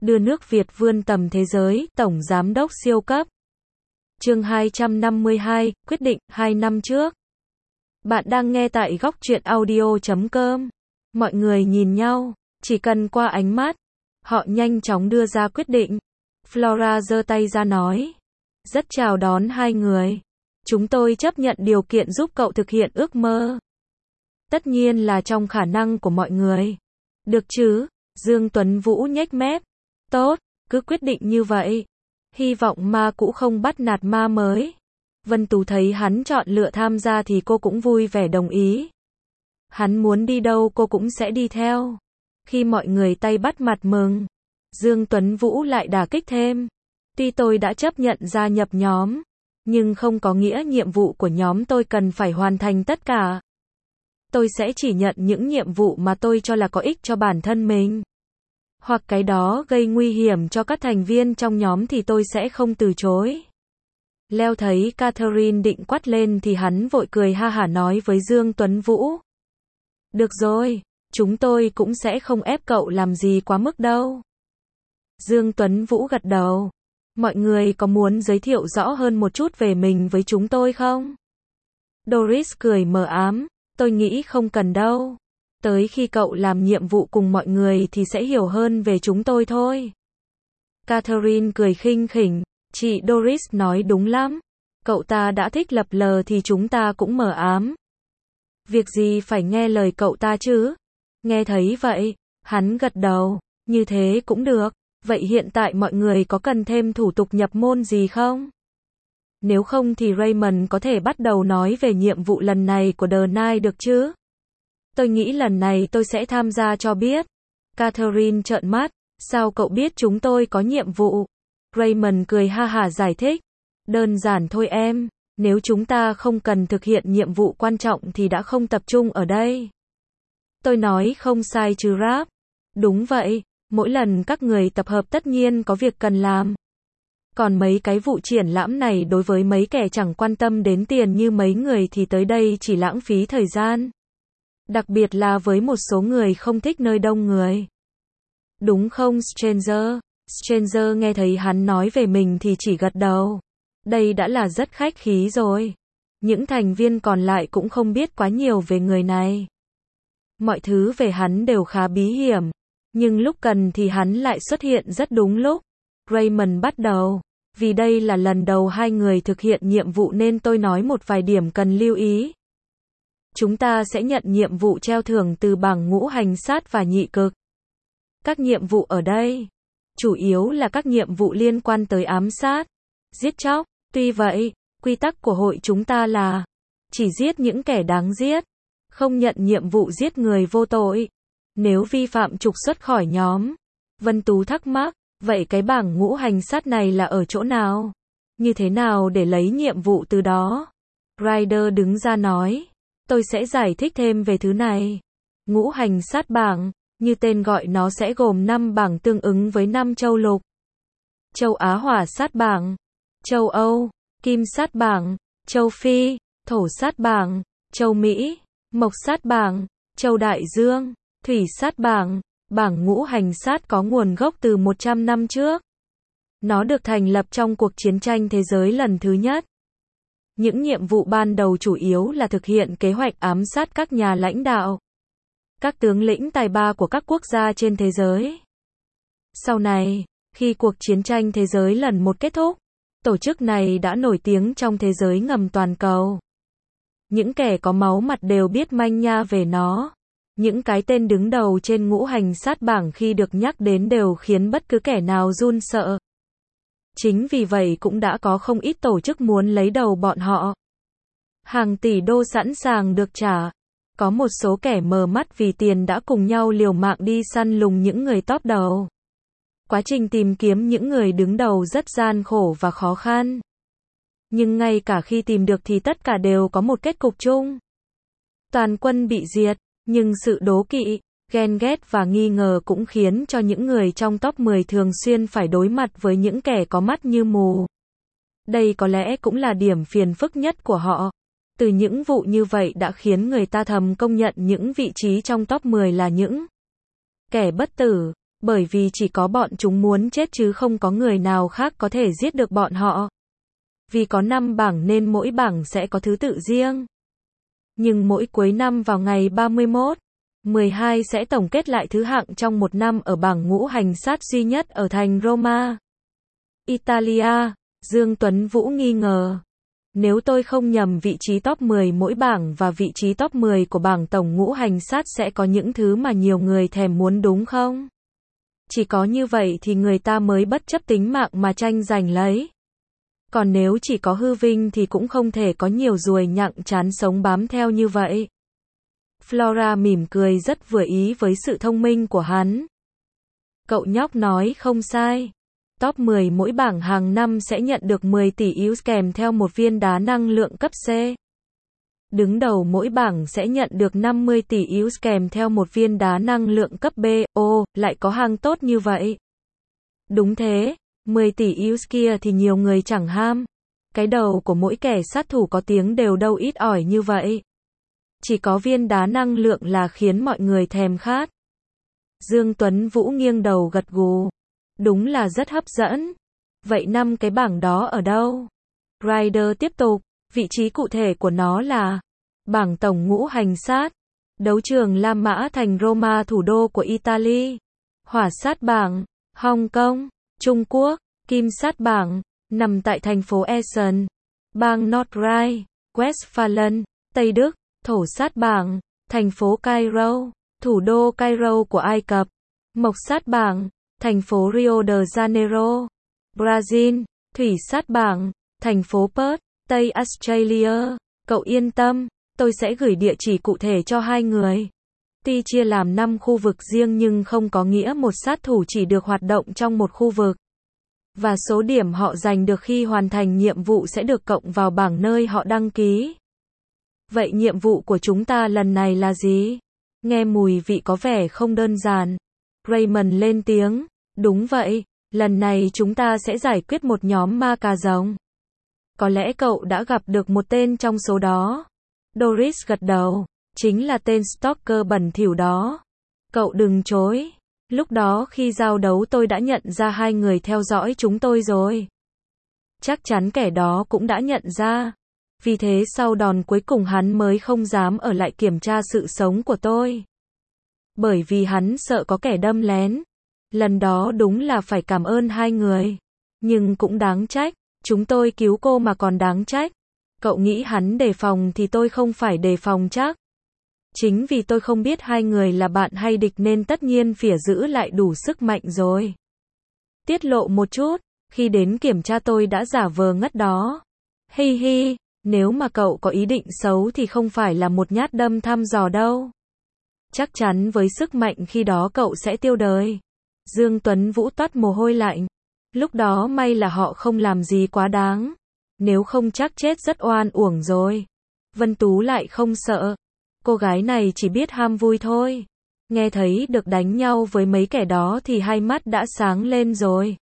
đưa nước Việt vươn tầm thế giới, Tổng Giám đốc siêu cấp. Chương 252, quyết định, 2 năm trước. Bạn đang nghe tại góc truyện audio.com. Mọi người nhìn nhau, chỉ cần qua ánh mắt, họ nhanh chóng đưa ra quyết định. Flora giơ tay ra nói. Rất chào đón hai người. Chúng tôi chấp nhận điều kiện giúp cậu thực hiện ước mơ. Tất nhiên là trong khả năng của mọi người. Được chứ? Dương Tuấn Vũ nhếch mép. Tốt, cứ quyết định như vậy. Hy vọng ma cũ không bắt nạt ma mới. Vân Tú thấy hắn chọn lựa tham gia thì cô cũng vui vẻ đồng ý. Hắn muốn đi đâu cô cũng sẽ đi theo. Khi mọi người tay bắt mặt mừng, Dương Tuấn Vũ lại đả kích thêm. Tuy tôi đã chấp nhận gia nhập nhóm, nhưng không có nghĩa nhiệm vụ của nhóm tôi cần phải hoàn thành tất cả. Tôi sẽ chỉ nhận những nhiệm vụ mà tôi cho là có ích cho bản thân mình. Hoặc cái đó gây nguy hiểm cho các thành viên trong nhóm thì tôi sẽ không từ chối. Leo thấy Catherine định quát lên thì hắn vội cười ha hả nói với Dương Tuấn Vũ. Được rồi, chúng tôi cũng sẽ không ép cậu làm gì quá mức đâu. Dương Tuấn Vũ gật đầu. Mọi người có muốn giới thiệu rõ hơn một chút về mình với chúng tôi không? Doris cười mờ ám. Tôi nghĩ không cần đâu. Tới khi cậu làm nhiệm vụ cùng mọi người thì sẽ hiểu hơn về chúng tôi thôi. Catherine cười khinh khỉnh. Chị Doris nói đúng lắm. Cậu ta đã thích lập lờ thì chúng ta cũng mờ ám. Việc gì phải nghe lời cậu ta chứ? Nghe thấy vậy, hắn gật đầu. Như thế cũng được. Vậy hiện tại mọi người có cần thêm thủ tục nhập môn gì không? Nếu không thì Raymond có thể bắt đầu nói về nhiệm vụ lần này của The Knight được chứ? Tôi nghĩ lần này tôi sẽ tham gia cho biết. Catherine trợn mắt. Sao cậu biết chúng tôi có nhiệm vụ? Raymond cười ha hả giải thích. Đơn giản thôi em. Nếu chúng ta không cần thực hiện nhiệm vụ quan trọng thì đã không tập trung ở đây. Tôi nói không sai chứ Rap? Đúng vậy. Mỗi lần các người tập hợp tất nhiên có việc cần làm. Còn mấy cái vụ triển lãm này đối với mấy kẻ chẳng quan tâm đến tiền như mấy người thì tới đây chỉ lãng phí thời gian. Đặc biệt là với một số người không thích nơi đông người. Đúng không Stranger? Stranger nghe thấy hắn nói về mình thì chỉ gật đầu. Đây đã là rất khách khí rồi. Những thành viên còn lại cũng không biết quá nhiều về người này. Mọi thứ về hắn đều khá bí hiểm. Nhưng lúc cần thì hắn lại xuất hiện rất đúng lúc. Raymond bắt đầu. Vì đây là lần đầu hai người thực hiện nhiệm vụ nên tôi nói một vài điểm cần lưu ý. Chúng ta sẽ nhận nhiệm vụ treo thưởng từ bảng ngũ hành sát và nhị cực. Các nhiệm vụ ở đây, chủ yếu là các nhiệm vụ liên quan tới ám sát, giết chóc. Tuy vậy, quy tắc của hội chúng ta là chỉ giết những kẻ đáng giết, không nhận nhiệm vụ giết người vô tội. Nếu vi phạm trục xuất khỏi nhóm. Vân Tú thắc mắc, vậy cái bảng ngũ hành sát này là ở chỗ nào? Như thế nào để lấy nhiệm vụ từ đó? Ryder đứng ra nói, tôi sẽ giải thích thêm về thứ này. Ngũ hành sát bảng, như tên gọi nó sẽ gồm 5 bảng tương ứng với 5 châu lục. Châu Á hỏa sát bảng, châu Âu, kim sát bảng, châu Phi, thổ sát bảng, châu Mỹ, mộc sát bảng, châu Đại Dương, thủy sát bảng. Bảng ngũ hành sát có nguồn gốc từ 100 năm trước. Nó được thành lập trong cuộc chiến tranh thế giới lần thứ nhất. Những nhiệm vụ ban đầu chủ yếu là thực hiện kế hoạch ám sát các nhà lãnh đạo, các tướng lĩnh tài ba của các quốc gia trên thế giới. Sau này, khi cuộc chiến tranh thế giới lần một kết thúc, tổ chức này đã nổi tiếng trong thế giới ngầm toàn cầu. Những kẻ có máu mặt đều biết manh nha về nó. Những cái tên đứng đầu trên ngũ hành sát bảng khi được nhắc đến đều khiến bất cứ kẻ nào run sợ. Chính vì vậy cũng đã có không ít tổ chức muốn lấy đầu bọn họ. Hàng tỷ đô sẵn sàng được trả. Có một số kẻ mờ mắt vì tiền đã cùng nhau liều mạng đi săn lùng những người top đầu. Quá trình tìm kiếm những người đứng đầu rất gian khổ và khó khăn. Nhưng ngay cả khi tìm được thì tất cả đều có một kết cục chung. Toàn quân bị diệt. Nhưng sự đố kỵ, ghen ghét và nghi ngờ cũng khiến cho những người trong top 10 thường xuyên phải đối mặt với những kẻ có mắt như mù. Đây có lẽ cũng là điểm phiền phức nhất của họ. Từ những vụ như vậy đã khiến người ta thầm công nhận những vị trí trong top 10 là những kẻ bất tử. Bởi vì chỉ có bọn chúng muốn chết chứ không có người nào khác có thể giết được bọn họ. Vì có 5 bảng nên mỗi bảng sẽ có thứ tự riêng. Nhưng mỗi cuối năm vào ngày 31, 12 sẽ tổng kết lại thứ hạng trong một năm ở bảng ngũ hành sát duy nhất ở thành Roma, Italia. Dương Tuấn Vũ nghi ngờ. Nếu tôi không nhầm vị trí top 10 mỗi bảng và vị trí top 10 của bảng tổng ngũ hành sát sẽ có những thứ mà nhiều người thèm muốn đúng không? Chỉ có như vậy thì người ta mới bất chấp tính mạng mà tranh giành lấy. Còn nếu chỉ có hư vinh thì cũng không thể có nhiều ruồi nhặng chán sống bám theo như vậy. Flora mỉm cười rất vừa ý với sự thông minh của hắn. Cậu nhóc nói không sai. Top 10 mỗi bảng hàng năm sẽ nhận được 10 tỷ EUR kèm theo một viên đá năng lượng cấp C. Đứng đầu mỗi bảng sẽ nhận được 50 tỷ EUR kèm theo một viên đá năng lượng cấp B. Ồ, lại có hàng tốt như vậy. Đúng thế, 10 tỷ EUR kia thì nhiều người chẳng ham. Cái đầu của mỗi kẻ sát thủ có tiếng đều đâu ít ỏi như vậy. Chỉ có viên đá năng lượng là khiến mọi người thèm khát. Dương Tuấn Vũ nghiêng đầu gật gù. Đúng là rất hấp dẫn. Vậy 5 cái bảng đó ở đâu? Ryder tiếp tục, vị trí cụ thể của nó là bảng tổng ngũ hành sát, đấu trường La Mã thành Roma thủ đô của Italy, hỏa sát bảng, Hong Kong, Trung Quốc, kim sát bảng, nằm tại thành phố Essen, bang Nordrhein-Westphalen, Tây Đức, thổ sát bảng, thành phố Cairo, thủ đô Cairo của Ai Cập, mộc sát bảng, thành phố Rio de Janeiro, Brazil, thủy sát bảng, thành phố Perth, Tây Australia. Cậu yên tâm, tôi sẽ gửi địa chỉ cụ thể cho hai người. Tuy chia làm 5 khu vực riêng nhưng không có nghĩa một sát thủ chỉ được hoạt động trong một khu vực. Và số điểm họ giành được khi hoàn thành nhiệm vụ sẽ được cộng vào bảng nơi họ đăng ký. Vậy nhiệm vụ của chúng ta lần này là gì? Nghe mùi vị có vẻ không đơn giản. Raymond lên tiếng. Đúng vậy, lần này chúng ta sẽ giải quyết một nhóm ma cà rồng. Có lẽ cậu đã gặp được một tên trong số đó. Doris gật đầu. Chính là tên stalker bẩn thỉu đó. Cậu đừng chối. Lúc đó khi giao đấu tôi đã nhận ra hai người theo dõi chúng tôi rồi. Chắc chắn kẻ đó cũng đã nhận ra. Vì thế sau đòn cuối cùng hắn mới không dám ở lại kiểm tra sự sống của tôi. Bởi vì hắn sợ có kẻ đâm lén. Lần đó đúng là phải cảm ơn hai người. Nhưng cũng đáng trách. Chúng tôi cứu cô mà còn đáng trách. Cậu nghĩ hắn đề phòng thì tôi không phải đề phòng chắc. Chính vì tôi không biết hai người là bạn hay địch nên tất nhiên phỉa giữ lại đủ sức mạnh rồi. Tiết lộ một chút, khi đến kiểm tra tôi đã giả vờ ngất đó. Hi hi, nếu mà cậu có ý định xấu thì không phải là một nhát đâm thăm dò đâu. Chắc chắn với sức mạnh khi đó cậu sẽ tiêu đời. Dương Tuấn Vũ toát mồ hôi lạnh. Lúc đó may là họ không làm gì quá đáng. Nếu không chắc chết rất oan uổng rồi. Vân Tú lại không sợ. Cô gái này chỉ biết ham vui thôi. Nghe thấy được đánh nhau với mấy kẻ đó thì hai mắt đã sáng lên rồi.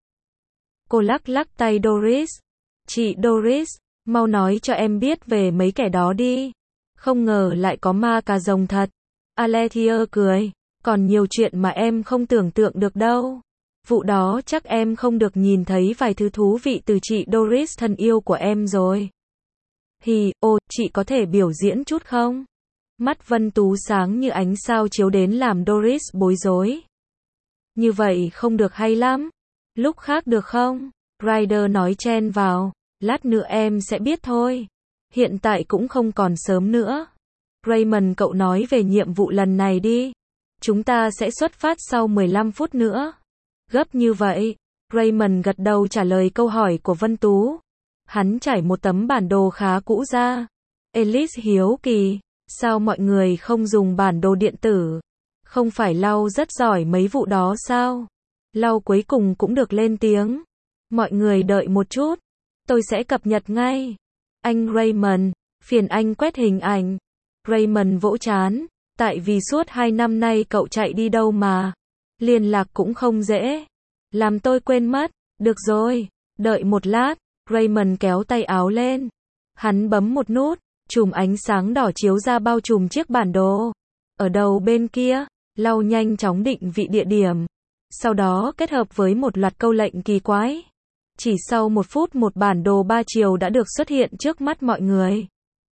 Cô lắc lắc tay Doris. Chị Doris, mau nói cho em biết về mấy kẻ đó đi. Không ngờ lại có ma cà rồng thật. Alethea cười. Còn nhiều chuyện mà em không tưởng tượng được đâu. Vụ đó chắc em không được nhìn thấy vài thứ thú vị từ chị Doris thân yêu của em rồi. Ô, chị có thể biểu diễn chút không? Mắt Vân Tú sáng như ánh sao chiếu đến làm Doris bối rối. Như vậy không được hay lắm. Lúc khác được không? Ryder nói chen vào. Lát nữa em sẽ biết thôi. Hiện tại cũng không còn sớm nữa. Raymond cậu nói về nhiệm vụ lần này đi. Chúng ta sẽ xuất phát sau 15 phút nữa. Gấp như vậy. Raymond gật đầu trả lời câu hỏi của Vân Tú. Hắn trải một tấm bản đồ khá cũ ra. Alice hiếu kỳ. Sao mọi người không dùng bản đồ điện tử? Không phải Lau rất giỏi mấy vụ đó sao? Lau cuối cùng cũng được lên tiếng. Mọi người đợi một chút. Tôi sẽ cập nhật ngay. Anh Raymond, phiền anh quét hình ảnh. Raymond vỗ trán. Tại vì suốt 2 năm nay cậu chạy đi đâu mà. Liên lạc cũng không dễ. Làm tôi quên mất. Được rồi. Đợi một lát. Raymond kéo tay áo lên. Hắn bấm một nút. Chùm ánh sáng đỏ chiếu ra bao trùm chiếc bản đồ. Ở đầu bên kia, Lau nhanh chóng định vị địa điểm. sau đó kết hợp với một loạt câu lệnh kỳ quái. Chỉ sau 1 phút một bản đồ 3 chiều đã được xuất hiện trước mắt mọi người.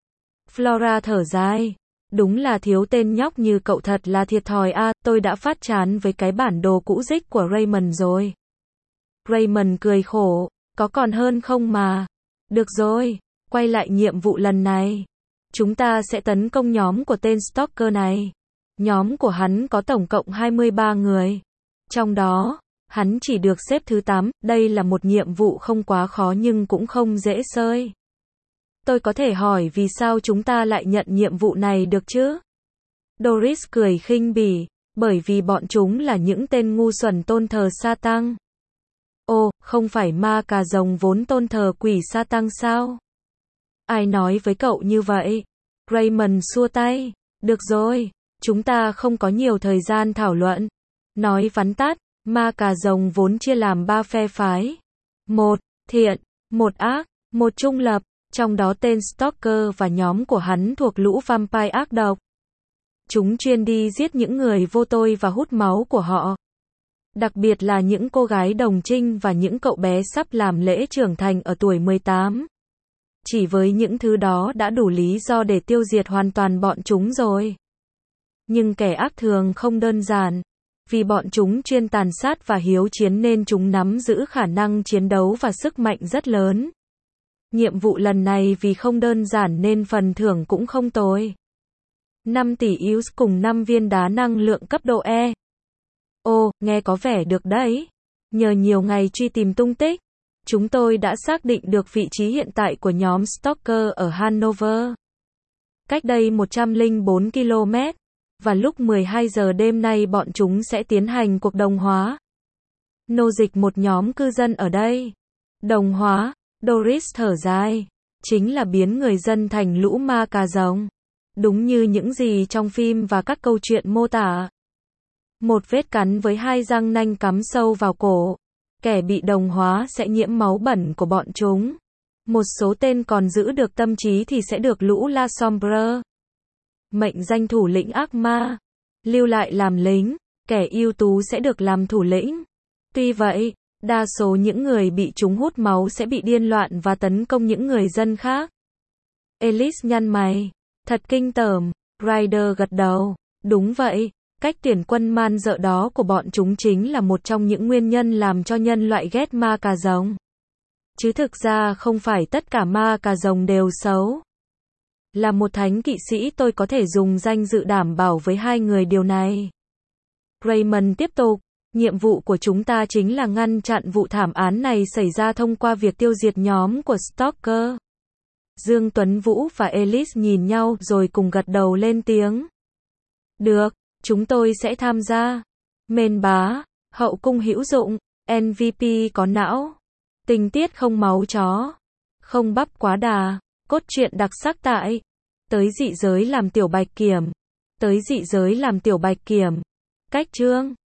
Flora thở dài. Đúng là thiếu tên nhóc như cậu thật là thiệt thòi a, tôi đã phát chán với cái bản đồ cũ rích của Raymond rồi. Raymond cười khổ, có còn hơn không mà. Được rồi, quay lại nhiệm vụ lần này. Chúng ta sẽ tấn công nhóm của tên stalker này. Nhóm của hắn có tổng cộng 23 người. Trong đó, hắn chỉ được xếp thứ 8, đây là một nhiệm vụ không quá khó nhưng cũng không dễ xơi. Tôi có thể hỏi vì sao chúng ta lại nhận nhiệm vụ này được chứ? Doris cười khinh bỉ, bởi vì bọn chúng là những tên ngu xuẩn tôn thờ Satan. Ồ, không phải ma cà rồng vốn tôn thờ quỷ Satan sao? Ai nói với cậu như vậy? Raymond xua tay. Được rồi, chúng ta không có nhiều thời gian thảo luận. Nói vắn tắt, ma cà rồng vốn chia làm 3 phe phái. 1. Thiện, 1 ác, 1 trung lập. Trong đó tên Stalker và nhóm của hắn thuộc lũ vampire ác độc. Chúng chuyên đi giết những người vô tội và hút máu của họ. Đặc biệt là những cô gái đồng trinh và những cậu bé sắp làm lễ trưởng thành ở tuổi 18. Chỉ với những thứ đó đã đủ lý do để tiêu diệt hoàn toàn bọn chúng rồi. Nhưng kẻ ác thường không đơn giản. Vì bọn chúng chuyên tàn sát và hiếu chiến nên chúng nắm giữ khả năng chiến đấu và sức mạnh rất lớn. Nhiệm vụ lần này vì không đơn giản nên phần thưởng cũng không tồi. 5 tỷ EUS cùng 5 viên đá năng lượng cấp độ E. Ồ, nghe có vẻ được đấy. Nhờ nhiều ngày truy tìm tung tích, chúng tôi đã xác định được vị trí hiện tại của nhóm Stalker ở Hanover. Cách đây 104 km. Và lúc 12 giờ đêm nay bọn chúng sẽ tiến hành cuộc đồng hóa. Nô dịch một nhóm cư dân ở đây. Đồng hóa. Doris thở dài, chính là biến người dân thành lũ ma cà rồng. Đúng như những gì trong phim và các câu chuyện mô tả. Một vết cắn với 2 răng nanh cắm sâu vào cổ. Kẻ bị đồng hóa sẽ nhiễm máu bẩn của bọn chúng. Một số tên còn giữ được tâm trí thì sẽ được lũ La Sombre, mệnh danh thủ lĩnh ác ma, lưu lại làm lính. Kẻ ưu tú sẽ được làm thủ lĩnh. Tuy vậy, đa số những người bị chúng hút máu sẽ bị điên loạn và tấn công những người dân khác. Alice nhăn mày. Thật kinh tởm. Ryder gật đầu. Đúng vậy, cách tuyển quân man dợ đó của bọn chúng chính là một trong những nguyên nhân làm cho nhân loại ghét ma cà rồng. Chứ thực ra không phải tất cả ma cà rồng đều xấu. Là một thánh kỵ sĩ tôi có thể dùng danh dự đảm bảo với 2 người điều này. Raymond tiếp tục. Nhiệm vụ của chúng ta chính là ngăn chặn vụ thảm án này xảy ra thông qua việc tiêu diệt nhóm của Stalker. Dương Tuấn Vũ và Alice nhìn nhau rồi cùng gật đầu lên tiếng. Được, chúng tôi sẽ tham gia. Mên bá, hậu cung hữu dụng, MVP có não, tình tiết không máu chó, không bắp quá đà, cốt truyện đặc sắc tại. Tới dị giới làm tiểu bạch kiểm. Tới dị giới làm tiểu bạch kiểm. Cách chương.